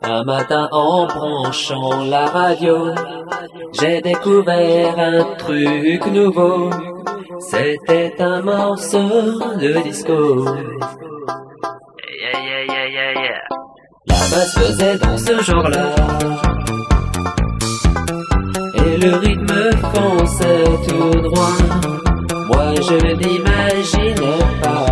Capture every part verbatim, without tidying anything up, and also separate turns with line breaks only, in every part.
Un matin en branchant la radio, j'ai découvert un truc nouveau. C'était un morceau de disco. Yeah, yeah, yeah, yeah, yeah. La basse faisait dans ce genre-là, et le rythme fonçait tout droit. Moi je n'imaginais pas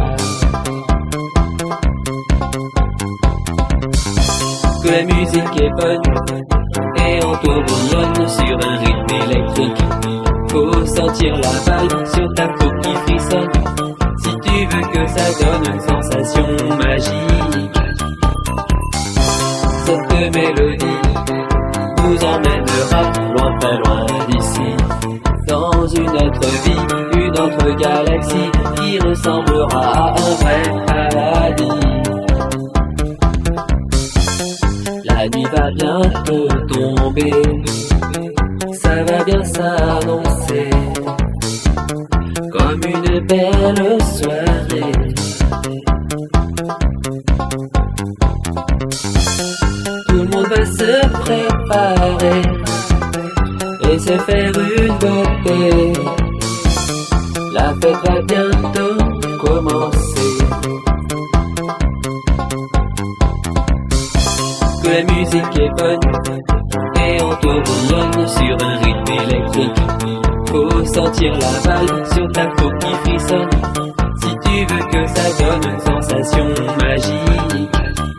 que la musique est bonne et on tourbillonne sur un rythme électrique. Faut sentir la vague sur ta peau qui frissonne si tu veux que ça donne une sensation magique. Cette mélodie nous emmènera loin, très loin d'ici, dans une autre vie, une autre galaxie qui ressemblera à un vrai paradis. La nuit va bientôt tomber, ça va bien s'annoncer comme une belle soirée. Tout le monde va se préparer et se faire une beauté. La fête va bientôt commencer. Que la musique est bonne et on tourbillonne sur un rythme électrique. Faut sentir la vague sur ta peau qui frissonne si tu veux que ça donne une sensation magique.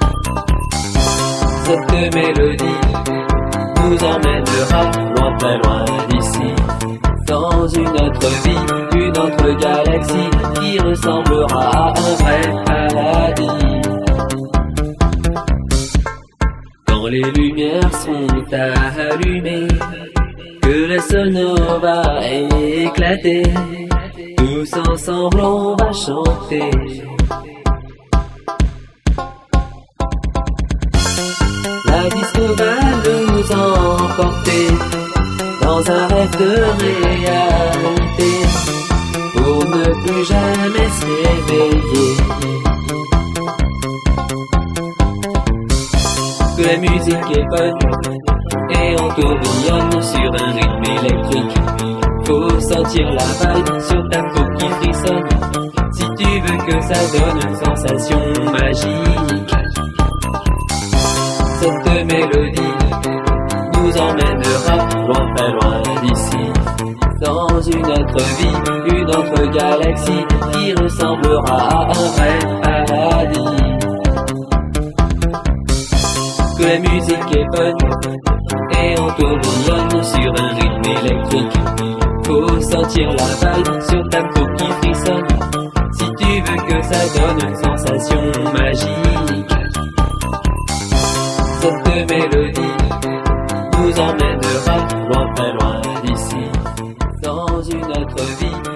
Cette mélodie nous emmènera loin, très loin d'ici, dans une autre vie, une autre galaxie qui ressemblera à un vrai paradis. Quand les lumières sont allumées, que le sono va éclater, tous ensemble on va chanter. La disco va nous emporter dans un rêve de réalité, pour ne plus jamais s'éveiller. Que la musique est bonne et on tourbillonne sur un rythme électrique. Faut sentir la vague sur ta peau qui frissonne si tu veux que ça donne une sensation magique. Cette mélodie nous emmènera loin, très loin d'ici, dans une autre vie, une autre galaxie qui ressemblera à un vrai paradis. Que la musique est bonne et on tourbillonne sur un rythme électrique. Faut sentir la vague sur ta peau qui frissonne si tu veux que ça donne une sensation magique. Cette mélodie nous emmènera loin, très loin d'ici, dans une autre vie.